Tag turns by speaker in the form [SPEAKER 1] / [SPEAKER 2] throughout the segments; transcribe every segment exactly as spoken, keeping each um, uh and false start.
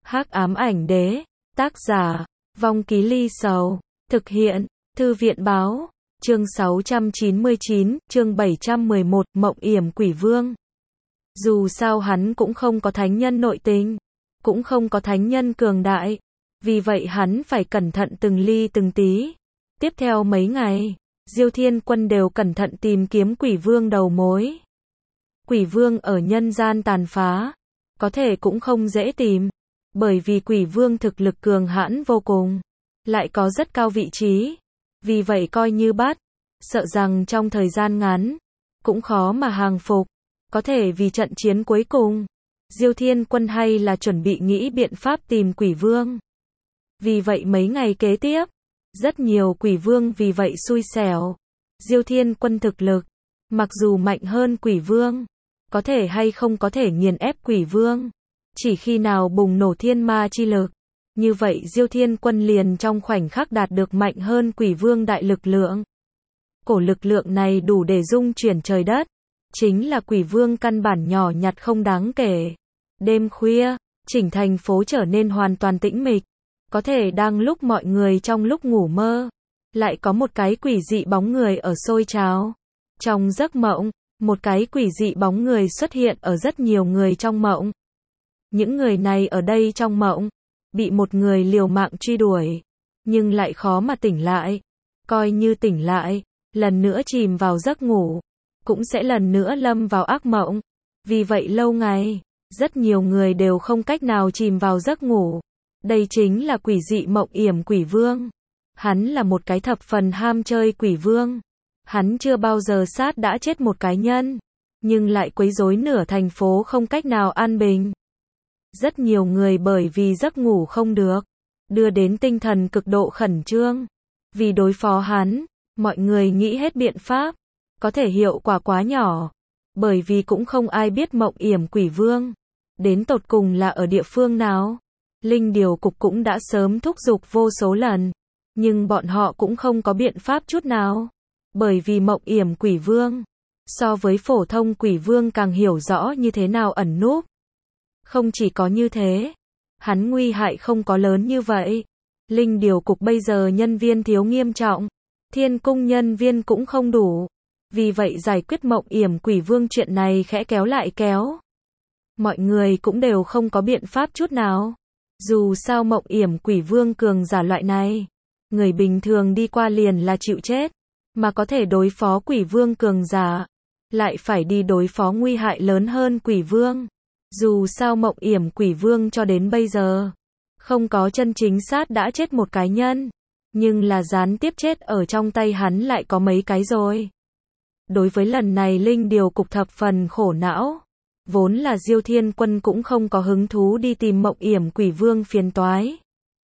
[SPEAKER 1] Hắc ám ảnh đế, tác giả, Vong Ký Ly Sầu, thực hiện, Thư viện báo, chương sáu trăm chín mươi chín, chương bảy trăm mười một, Mộng Yểm Quỷ Vương. Dù sao hắn cũng không có thánh nhân nội tình, cũng không có thánh nhân cường đại, vì vậy hắn phải cẩn thận từng ly từng tí. Tiếp theo mấy ngày, Diêu Thiên Quân đều cẩn thận tìm kiếm quỷ vương đầu mối. Quỷ vương ở nhân gian tàn phá, có thể cũng không dễ tìm, bởi vì quỷ vương thực lực cường hãn vô cùng, lại có rất cao vị trí, vì vậy coi như bắt, sợ rằng trong thời gian ngắn, cũng khó mà hàng phục, có thể vì trận chiến cuối cùng, Diêu Thiên Quân hay là chuẩn bị nghĩ biện pháp tìm quỷ vương. Vì vậy mấy ngày kế tiếp, rất nhiều quỷ vương vì vậy xui xẻo. Diêu Thiên Quân thực lực, mặc dù mạnh hơn quỷ vương, có thể hay không có thể nghiền ép quỷ vương, chỉ khi nào bùng nổ thiên ma chi lực, như vậy Diêu Thiên Quân liền trong khoảnh khắc đạt được mạnh hơn quỷ vương đại lực lượng. Cổ lực lượng này đủ để dung chuyển trời đất, chính là quỷ vương căn bản nhỏ nhặt không đáng kể. Đêm khuya, chỉnh thành phố trở nên hoàn toàn tĩnh mịch, có thể đang lúc mọi người trong lúc ngủ mơ, lại có một cái quỷ dị bóng người ở sôi trào. Trong giấc mộng, một cái quỷ dị bóng người xuất hiện ở rất nhiều người trong mộng. Những người này ở đây trong mộng, bị một người liều mạng truy đuổi, nhưng lại khó mà tỉnh lại. Coi như tỉnh lại, lần nữa chìm vào giấc ngủ, cũng sẽ lần nữa lâm vào ác mộng. Vì vậy lâu ngày, rất nhiều người đều không cách nào chìm vào giấc ngủ. Đây chính là quỷ dị Mộng Yểm Quỷ Vương. Hắn là một cái thập phần ham chơi quỷ vương. Hắn chưa bao giờ sát đã chết một cái nhân, nhưng lại quấy rối nửa thành phố không cách nào an bình. Rất nhiều người bởi vì giấc ngủ không được, đưa đến tinh thần cực độ khẩn trương. Vì đối phó hắn, mọi người nghĩ hết biện pháp, có thể hiệu quả quá nhỏ, bởi vì cũng không ai biết Mộng Yểm Quỷ Vương đến tột cùng là ở địa phương nào. Linh Điều Cục cũng đã sớm thúc giục vô số lần, nhưng bọn họ cũng không có biện pháp chút nào, bởi vì Mộng Yểm Quỷ Vương so với phổ thông quỷ vương càng hiểu rõ như thế nào ẩn núp. Không chỉ có như thế, hắn nguy hại không có lớn như vậy. Linh Điều Cục bây giờ nhân viên thiếu nghiêm trọng, Thiên Cung nhân viên cũng không đủ, vì vậy giải quyết Mộng Yểm Quỷ Vương chuyện này khẽ kéo lại kéo. Mọi người cũng đều không có biện pháp chút nào. Dù sao Mộng Yểm Quỷ Vương cường giả loại này, người bình thường đi qua liền là chịu chết, mà có thể đối phó quỷ vương cường giả, lại phải đi đối phó nguy hại lớn hơn quỷ vương. Dù sao Mộng Yểm Quỷ Vương cho đến bây giờ, không có chân chính sát đã chết một cái nhân, nhưng là gián tiếp chết ở trong tay hắn lại có mấy cái rồi. Đối với lần này Linh Điều Cục thập phần khổ não. Vốn là Diêu Thiên Quân cũng không có hứng thú đi tìm Mộng Yểm Quỷ Vương phiền toái.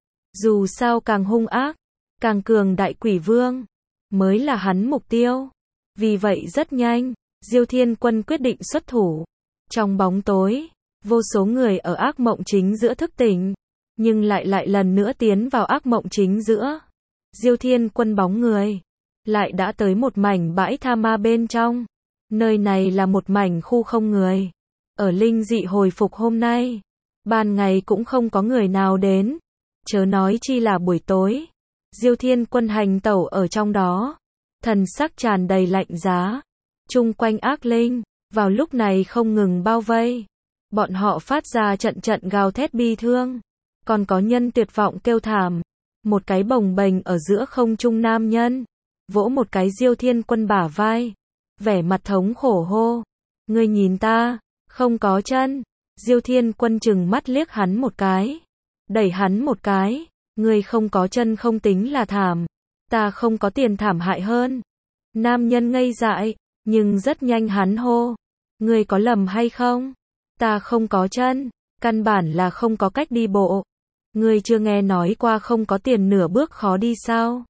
[SPEAKER 1] Dù sao càng hung ác, càng cường đại quỷ vương, mới là hắn mục tiêu. Vì vậy rất nhanh, Diêu Thiên Quân quyết định xuất thủ. Trong bóng tối, vô số người ở ác mộng chính giữa thức tỉnh, nhưng lại lại lần nữa tiến vào ác mộng chính giữa. Diêu Thiên Quân bóng người, lại đã tới một mảnh bãi tha ma bên trong. Nơi này là một mảnh khu không người. Ở linh dị hồi phục hôm nay, ban ngày cũng không có người nào đến, chớ nói chi là buổi tối. Diêu Thiên Quân hành tẩu ở trong đó, thần sắc tràn đầy lạnh giá. Chung quanh ác linh, vào lúc này không ngừng bao vây. Bọn họ phát ra trận trận gào thét bi thương, còn có nhân tuyệt vọng kêu thảm. Một cái bồng bềnh ở giữa không trung nam nhân, vỗ một cái Diêu Thiên Quân bả vai, vẻ mặt thống khổ hô: "Ngươi nhìn ta, không có chân." Diêu Thiên Quân chừng mắt liếc hắn một cái, đẩy hắn một cái: "Ngươi không có chân không tính là thảm, ta không có tiền thảm hại hơn." Nam nhân ngây dại, nhưng rất nhanh hắn hô: "Ngươi có lầm hay không? Ta không có chân, căn bản là không có cách đi bộ. Ngươi chưa nghe nói qua không có tiền nửa bước khó đi sao?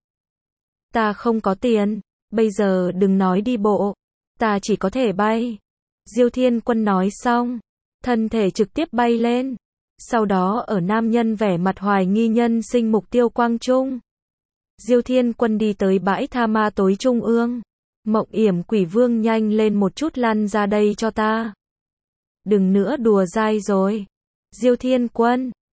[SPEAKER 1] Ta không có tiền, bây giờ đừng nói đi bộ, ta chỉ có thể bay." Diêu Thiên Quân nói xong, thân thể trực tiếp bay lên. Sau đó ở nam nhân vẻ mặt hoài nghi nhân sinh mục tiêu quang trung, Diêu Thiên Quân đi tới bãi tha ma tối trung ương. Mộng Yểm Quỷ Vương, nhanh lên một chút, lăn ra đây cho ta. Đừng nữa đùa dai rồi. Diêu Thiên Quân,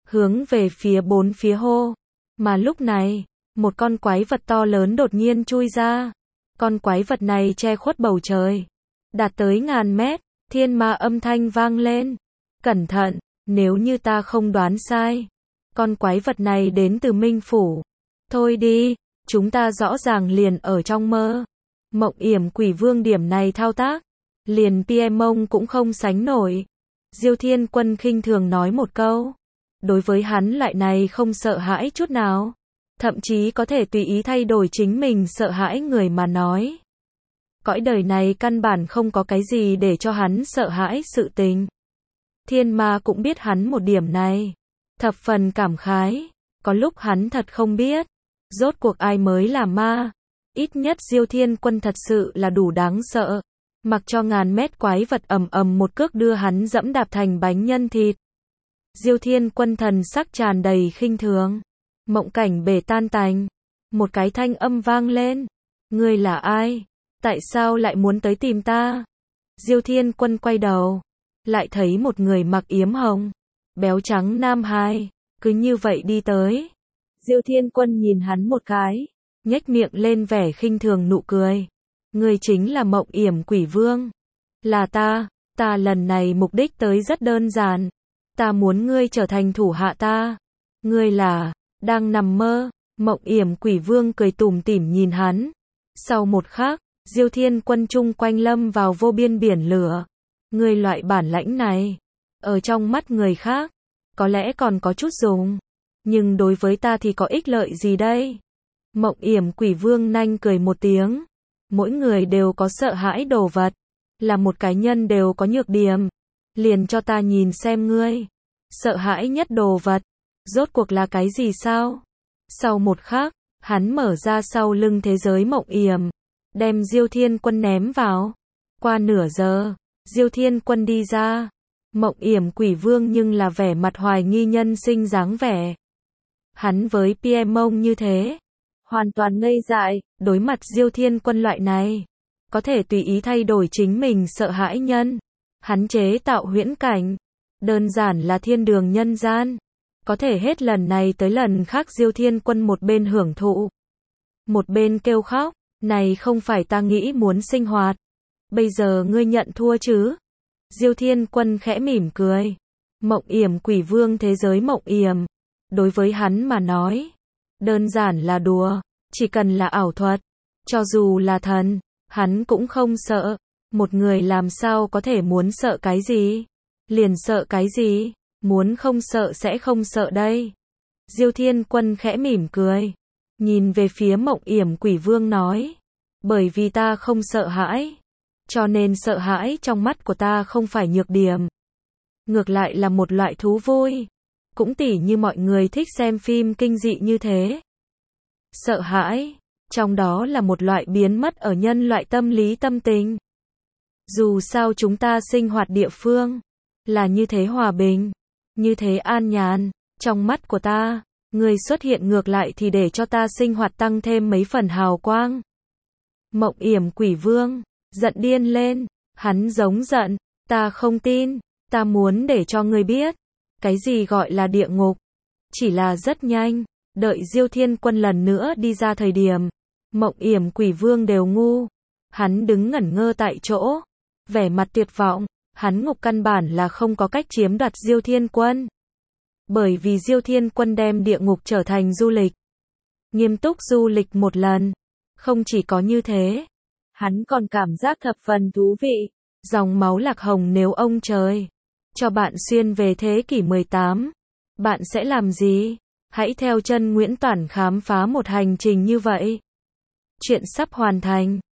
[SPEAKER 1] hướng về phía bốn phía hô. Mà lúc này, một con quái vật to lớn đột nhiên chui ra. Con quái vật này che khuất bầu trời, đạt tới ngàn mét, thiên ma âm thanh vang lên. Cẩn thận, nếu như ta không đoán sai, con quái vật này đến từ Minh Phủ. Thôi đi, chúng ta rõ ràng liền ở trong mơ. Mộng Yểm Quỷ Vương điểm này thao tác, liền Piemong cũng không sánh nổi. Diêu Thiên Quân khinh thường nói một câu. Đối với hắn loại này không sợ hãi chút nào, thậm chí có thể tùy ý thay đổi chính mình sợ hãi người mà nói. Cõi đời này căn bản không có cái gì để cho hắn sợ hãi sự tình. Thiên ma cũng biết hắn một điểm này, thập phần cảm khái. Có lúc hắn thật không biết, rốt cuộc ai mới là ma. Ít nhất Diêu Thiên Quân thật sự là đủ đáng sợ. Mặc cho ngàn mét quái vật ầm ầm một cước đưa hắn dẫm đạp thành bánh nhân thịt. Diêu Thiên Quân thần sắc tràn đầy khinh thường. Mộng cảnh bể tan tành. Một cái thanh âm vang lên. Ngươi là ai? Tại sao lại muốn tới tìm ta? Diêu Thiên Quân quay đầu, lại thấy một người mặc yếm hồng, béo trắng nam hài, cứ như vậy đi tới. Diêu Thiên Quân nhìn hắn một cái, nhếch miệng lên vẻ khinh thường nụ cười. Ngươi chính là Mộng Yểm Quỷ Vương. Là ta, ta lần này mục đích tới rất đơn giản. Ta muốn ngươi trở thành thủ hạ ta. Ngươi là, đang nằm mơ. Mộng Yểm Quỷ Vương cười tủm tỉm nhìn hắn. Sau một khắc, Diêu Thiên Quân chung quanh lâm vào vô biên biển lửa. Ngươi loại bản lãnh này, ở trong mắt người khác, có lẽ còn có chút dùng. Nhưng đối với ta thì có ích lợi gì đây? Mộng Yểm Quỷ Vương nanh cười một tiếng. Mỗi người đều có sợ hãi đồ vật. Là một cá nhân đều có nhược điểm. Liền cho ta nhìn xem ngươi. Sợ hãi nhất đồ vật. Rốt cuộc là cái gì sao? Sau một khắc, hắn mở ra sau lưng thế giới Mộng Yểm. Đem Diêu Thiên Quân ném vào. Qua nửa giờ, Diêu Thiên Quân đi ra. Mộng Yểm Quỷ Vương nhưng là vẻ mặt hoài nghi nhân sinh dáng vẻ. Hắn với Piemong như thế, hoàn toàn ngây dại, đối mặt Diêu Thiên Quân loại này, có thể tùy ý thay đổi chính mình sợ hãi nhân. Hắn chế tạo huyễn cảnh, đơn giản là thiên đường nhân gian. Có thể hết lần này tới lần khác Diêu Thiên Quân một bên hưởng thụ, một bên kêu khóc. Này không phải ta nghĩ muốn sinh hoạt. Bây giờ ngươi nhận thua chứ? Diêu Thiên Quân khẽ mỉm cười. Mộng Yểm Quỷ Vương thế giới Mộng Yểm, đối với hắn mà nói, đơn giản là đùa. Chỉ cần là ảo thuật, cho dù là thần, hắn cũng không sợ. Một người làm sao có thể muốn sợ cái gì? Liền sợ cái gì? Muốn không sợ sẽ không sợ đây. Diêu Thiên Quân khẽ mỉm cười, nhìn về phía Mộng Yểm Quỷ Vương nói. Bởi vì ta không sợ hãi, cho nên sợ hãi trong mắt của ta không phải nhược điểm. Ngược lại là một loại thú vui. Cũng tỉ như mọi người thích xem phim kinh dị như thế. Sợ hãi, trong đó là một loại biến mất ở nhân loại tâm lý tâm tình. Dù sao chúng ta sinh hoạt địa phương, là như thế hòa bình, như thế an nhàn. Trong mắt của ta, người xuất hiện ngược lại thì để cho ta sinh hoạt tăng thêm mấy phần hào quang. Mộng Yểm Quỷ Vương giận điên lên, hắn giống giận, ta không tin, ta muốn để cho ngươi biết, cái gì gọi là địa ngục. Chỉ là rất nhanh, đợi Diêu Thiên Quân lần nữa đi ra thời điểm, Mộng Yểm Quỷ Vương đều ngu. Hắn đứng ngẩn ngơ tại chỗ, vẻ mặt tuyệt vọng. Hắn ngục căn bản là không có cách chiếm đoạt Diêu Thiên Quân. Bởi vì Diêu Thiên Quân đem địa ngục trở thành du lịch. Nghiêm túc du lịch một lần. Không chỉ có như thế, hắn còn cảm giác thập phần thú vị. Dòng máu lạc hồng nếu ông trời cho bạn xuyên về thế kỷ mười tám, bạn sẽ làm gì? Hãy theo chân Nguyễn Toản khám phá một hành trình như vậy. Chuyện sắp hoàn thành.